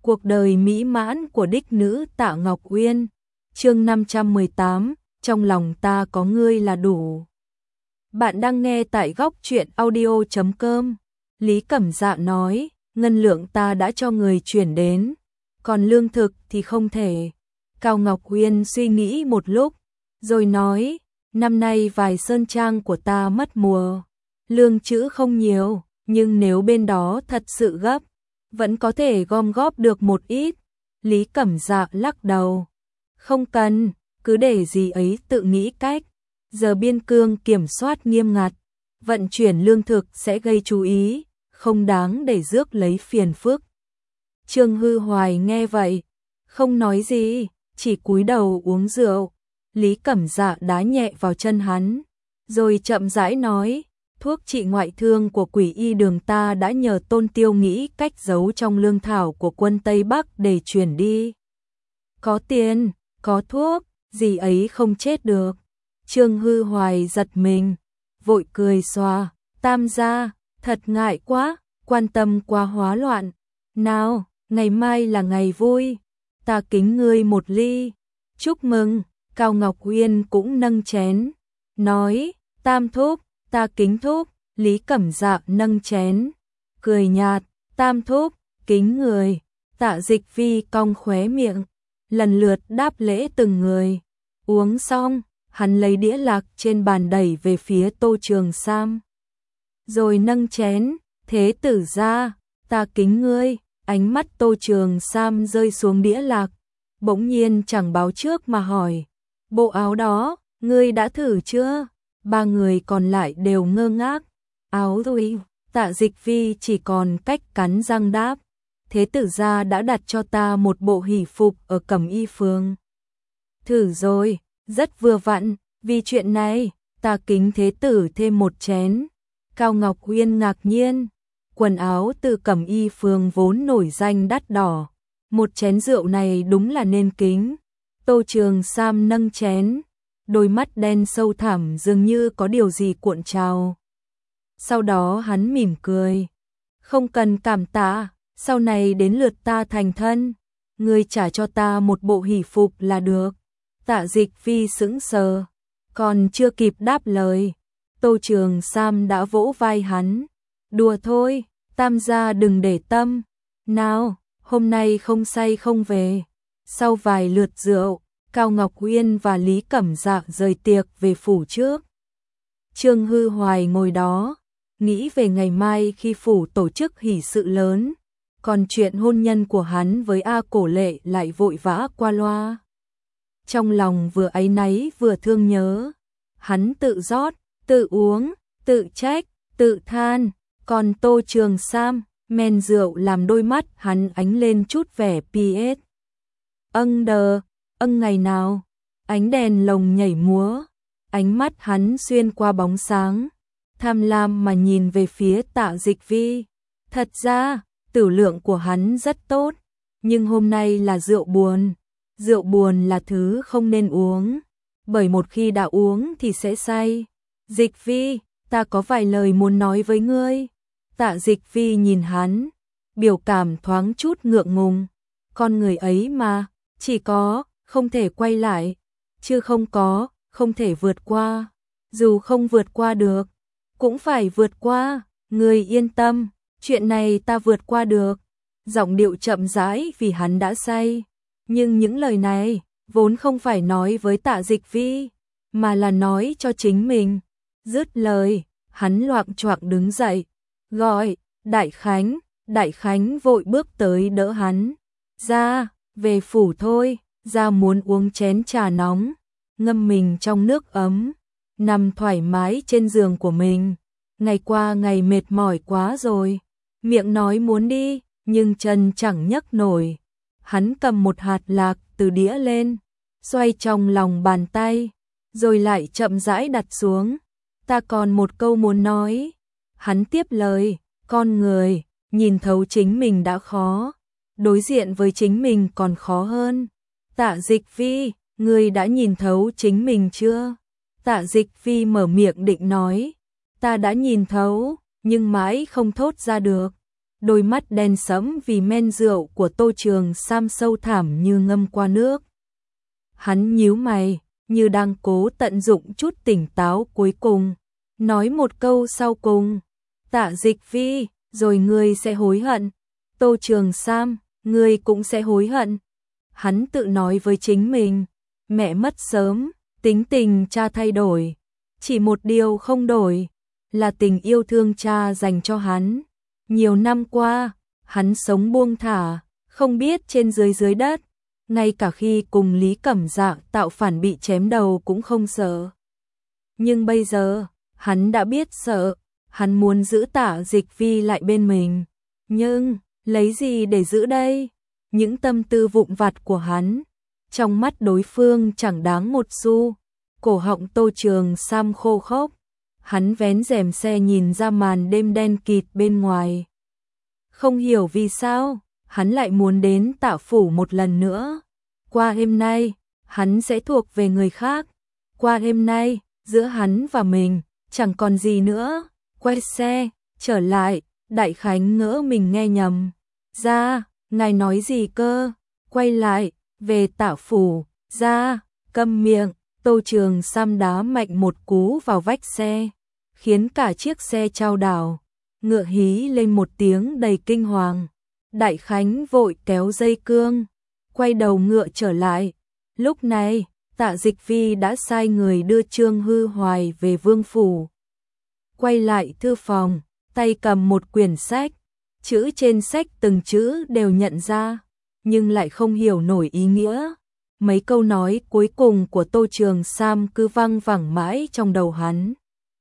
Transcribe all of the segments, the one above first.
Cuộc đời mỹ mãn của đích nữ Tạ Ngọc Uyên. Chương 518, trong lòng ta có ngươi là đủ. Bạn đang nghe tại góc truyện audio.com. Lý Cẩm Dạ nói, ngân lượng ta đã cho người chuyển đến, còn lương thực thì không thể. Cao Ngọc Uyên suy nghĩ một lúc, rồi nói, năm nay vài sơn trang của ta mất mùa, lương trữ không nhiều, nhưng nếu bên đó thật sự gấp, vẫn có thể gom góp được một ít. Lý Cẩm Dạ lắc đầu, không cần, cứ để gì ấy tự nghĩ cách. Giờ biên cương kiểm soát nghiêm ngặt, vận chuyển lương thực sẽ gây chú ý, không đáng để rước lấy phiền phức. Trương Hư Hoài nghe vậy, không nói gì, chỉ cúi đầu uống rượu. Lý Cẩm Dạ đá nhẹ vào chân hắn, rồi chậm rãi nói, thuốc trị ngoại thương của Quỷ Y Đường ta đã nhờ Tôn Tiêu nghĩ cách giấu trong lương thảo của quân Tây Bắc để chuyển đi. Có tiền, có thuốc, gì ấy không chết được. Trương Hư Hoài giật mình, vội cười xòa, Tam gia, thật ngại quá, quan tâm quá hóa loạn. Nào, ngày mai là ngày vui, ta kính ngươi một ly. Chúc mừng. Cao Ngọc Uyên cũng nâng chén, nói, Tam thúc, ta kính thúc. Lý Cẩm Dạ nâng chén, cười nhạt, Tam thúc, kính người. Tạ Dịch Phi cong khóe miệng, lần lượt đáp lễ từng người. Uống xong, hắn lấy đĩa lạc trên bàn đẩy về phía Tô Trường Sam, rồi nâng chén, thế tử gia, ta kính ngươi. Ánh mắt Tô Trường Sam rơi xuống đĩa lạc, bỗng nhiên chẳng báo trước mà hỏi, bộ áo đó, ngươi đã thử chưa? Ba người còn lại đều ngơ ngác. Áo rồi. Tạ Dịch Phi chỉ còn cách cắn răng đáp, thế tử gia đã đặt cho ta một bộ hỷ phục ở Cẩm Y Phường. Thử rồi, rất vừa vặn, vì chuyện này, ta kính thế tử thêm một chén. Cao Ngọc Uyên ngạc nhiên, quần áo từ Cẩm Y Phường vốn nổi danh đắt đỏ, một chén rượu này đúng là nên kính. Tô Trường Sam nâng chén, đôi mắt đen sâu thẳm dường như có điều gì cuộn trào. Sau đó hắn mỉm cười, không cần cảm tạ, sau này đến lượt ta thành thân, ngươi trả cho ta một bộ hỷ phục là được. Tạ Dịch Phi sững sờ, còn chưa kịp đáp lời, Tô Trường Sam đã vỗ vai hắn, đùa thôi, Tam gia đừng để tâm. Nào, hôm nay không say không về. Sau vài lượt rượu, Cao Ngọc Uyên và Lý Cẩm Dạ rời tiệc về phủ trước. Trương Hư Hoài ngồi đó, nghĩ về ngày mai khi phủ tổ chức hỷ sự lớn, còn chuyện hôn nhân của hắn với A Cổ Lệ lại vội vã qua loa. Trong lòng vừa áy náy vừa thương nhớ, hắn tự rót, tự uống, tự trách, tự than, còn Tô Trường Sam, men rượu làm đôi mắt hắn ánh lên chút vẻ PS. Ngày nào, ánh đèn lồng nhảy múa, ánh mắt hắn xuyên qua bóng sáng, tham lam mà nhìn về phía Tạ Dịch Vi. Thật ra, tử lượng của hắn rất tốt, nhưng hôm nay là rượu buồn. Rượu buồn là thứ không nên uống, bởi một khi đã uống thì sẽ say. Dịch Vi, ta có vài lời muốn nói với ngươi. Tạ Dịch Vi nhìn hắn, biểu cảm thoáng chút ngượng ngùng. Con người ấy mà, chỉ có, không thể quay lại, chứ không có, không thể vượt qua. Dù không vượt qua được, cũng phải vượt qua, ngươi yên tâm, chuyện này ta vượt qua được. Giọng điệu chậm rãi vì hắn đã say, nhưng những lời này vốn không phải nói với Tạ Dịch Vi, mà là nói cho chính mình. Dứt lời, hắn loạng choạng đứng dậy, gọi, Đại Khánh. Đại Khánh vội bước tới đỡ hắn. Ra, về phủ thôi, ra muốn uống chén trà nóng, ngâm mình trong nước ấm, nằm thoải mái trên giường của mình. Ngày qua ngày mệt mỏi quá rồi, miệng nói muốn đi, nhưng chân chẳng nhấc nổi. Hắn cầm một hạt lạc từ đĩa lên, xoay trong lòng bàn tay, rồi lại chậm rãi đặt xuống. Ta còn một câu muốn nói. Hắn tiếp lời, con người, nhìn thấu chính mình đã khó, đối diện với chính mình còn khó hơn. Tạ Dịch Vi, ngươi đã nhìn thấu chính mình chưa? Tạ Dịch Vi mở miệng định nói, ta đã nhìn thấu, nhưng mãi không thốt ra được. đôi mắt đen sẫm vì men rượu của Tô Trường Sam sâu thẳm như ngâm qua nước. Hắn nhíu mày, như đang cố tận dụng chút tỉnh táo cuối cùng, nói một câu sau cùng, Tạ Dịch Vi, rồi ngươi sẽ hối hận. Tô Trường Sam, ngươi cũng sẽ hối hận. Hắn tự nói với chính mình, mẹ mất sớm, tính tình cha thay đổi, chỉ một điều không đổi, là tình yêu thương cha dành cho hắn. Nhiều năm qua, hắn sống buông thả, không biết trên dưới đất, ngay cả khi cùng Lý Cẩm Dạ tạo phản bị chém đầu cũng không sợ. Nhưng bây giờ, hắn đã biết sợ, hắn muốn giữ Tạ Dịch Vi lại bên mình. Nhưng, lấy gì để giữ đây? Những tâm tư vụn vặt của hắn, trong mắt đối phương chẳng đáng một xu. Cổ họng Tô Trường Sam khô khốc, hắn vén rèm xe nhìn ra màn đêm đen kịt bên ngoài. Không hiểu vì sao, hắn lại muốn đến Tạ phủ một lần nữa. Qua đêm nay, hắn sẽ thuộc về người khác. Qua đêm nay, giữa hắn và mình, chẳng còn gì nữa. Quay xe, trở lại, Đại Khánh ngỡ mình nghe nhầm. Ra, ngài nói gì cơ? Quay lại, về Tạ phủ. Ra, câm miệng. Tô Trường Sam đá mạnh một cú vào vách xe, khiến cả chiếc xe chao đảo. Ngựa hí lên một tiếng đầy kinh hoàng. Đại Khánh vội kéo dây cương, quay đầu ngựa trở lại. Lúc này, Tạ Dịch Vi đã sai người đưa Trương Hư Hoài về Vương phủ. Quay lại thư phòng, tay cầm một quyển sách, chữ trên sách từng chữ đều nhận ra, nhưng lại không hiểu nổi ý nghĩa. Mấy câu nói cuối cùng của Tô Trường Sam cứ văng vẳng mãi trong đầu hắn.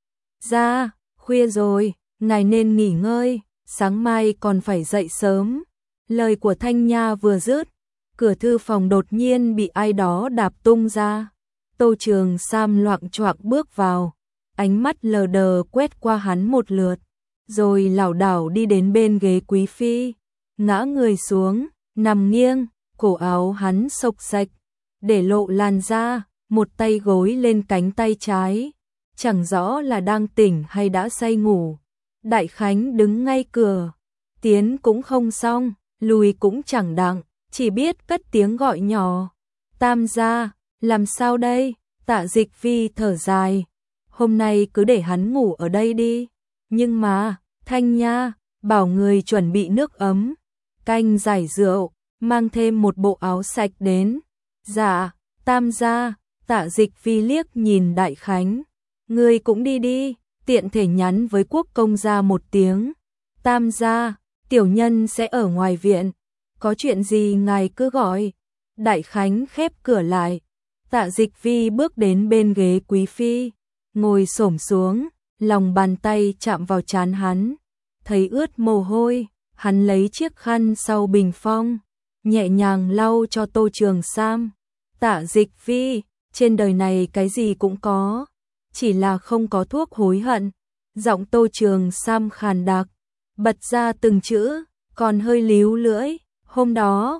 Ra, khuya rồi, ngài nên nghỉ ngơi, sáng mai còn phải dậy sớm. Lời của Thanh Nha vừa dứt, cửa thư phòng đột nhiên bị ai đó đạp tung ra. Tô Trường Sam loạng choạng bước vào, ánh mắt lờ đờ quét qua hắn một lượt, rồi lảo đảo đi đến bên ghế quý phi, ngã người xuống, nằm nghiêng, cổ áo hắn xộc xạch, để lộ làn da, một tay gối lên cánh tay trái, chẳng rõ là đang tỉnh hay đã say ngủ. Đại Khánh đứng ngay cửa, tiến cũng không xong, lùi cũng chẳng đặng, chỉ biết cất tiếng gọi nhỏ. Tam gia, làm sao đây? Tạ Dịch Vi thở dài, hôm nay cứ để hắn ngủ ở đây đi. Nhưng mà, Thanh Nha, bảo người chuẩn bị nước ấm, canh giải rượu, mang thêm một bộ áo sạch đến. Dạ, Tam gia. Tạ Dịch Vi liếc nhìn Đại Khánh, ngươi cũng đi đi, tiện thể nhắn với Quốc công gia một tiếng. Tam gia, tiểu nhân sẽ ở ngoài viện, có chuyện gì ngài cứ gọi. Đại Khánh khép cửa lại. Tạ Dịch Vi bước đến bên ghế quý phi, ngồi xổm xuống, lòng bàn tay chạm vào trán hắn, thấy ướt mồ hôi, hắn lấy chiếc khăn sau bình phong, nhẹ nhàng lau cho Tô Trường Sam. Tạ Dịch Vi, trên đời này cái gì cũng có, chỉ là không có thuốc hối hận. Giọng Tô Trường Sam khàn đặc, bật ra từng chữ, còn hơi líu lưỡi. Hôm đó,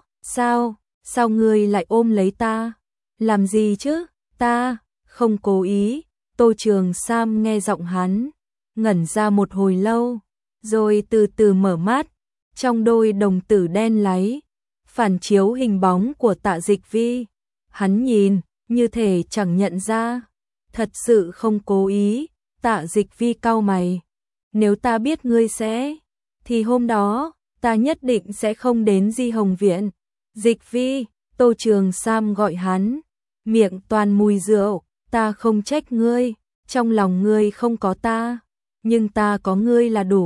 sao ngươi lại ôm lấy ta? Làm gì chứ? Ta không cố ý. Tô Trường Sam nghe giọng hắn, ngẩn ra một hồi lâu, rồi từ từ mở mắt, trong đôi đồng tử đen láy, phản chiếu hình bóng của Tạ Dịch Vi. Hắn nhìn, như thể chẳng nhận ra. Thật sự không cố ý. Tạ Dịch Vi cau mày. Nếu ta biết ngươi sẽ, thì hôm đó, ta nhất định sẽ không đến Di Hồng Viện. Dịch Vi, Tô Trường Sam gọi hắn, miệng toàn mùi rượu. Ta không trách ngươi, trong lòng ngươi không có ta, nhưng ta có ngươi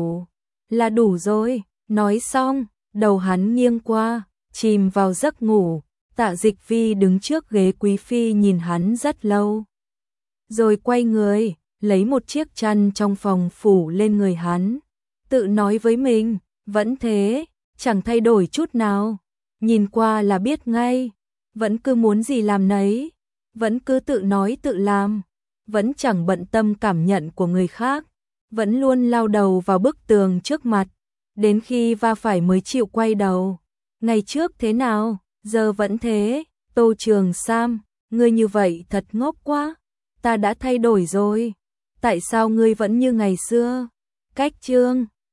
là đủ rồi. Nói xong, đầu hắn nghiêng qua, chìm vào giấc ngủ. Tạ Dịch Vi đứng trước ghế quý phi nhìn hắn rất lâu, rồi quay người, lấy một chiếc chăn trong phòng phủ lên người hắn, tự nói với mình, vẫn thế, chẳng thay đổi chút nào, nhìn qua là biết ngay, vẫn cứ muốn gì làm nấy, vẫn cứ tự nói tự làm, vẫn chẳng bận tâm cảm nhận của người khác, vẫn luôn lao đầu vào bức tường trước mặt, đến khi va phải mới chịu quay đầu. Ngày trước thế nào, giờ vẫn thế. Tô Trường Sam, ngươi như vậy thật ngốc quá, ta đã thay đổi rồi, tại sao ngươi vẫn như ngày xưa? Cách chương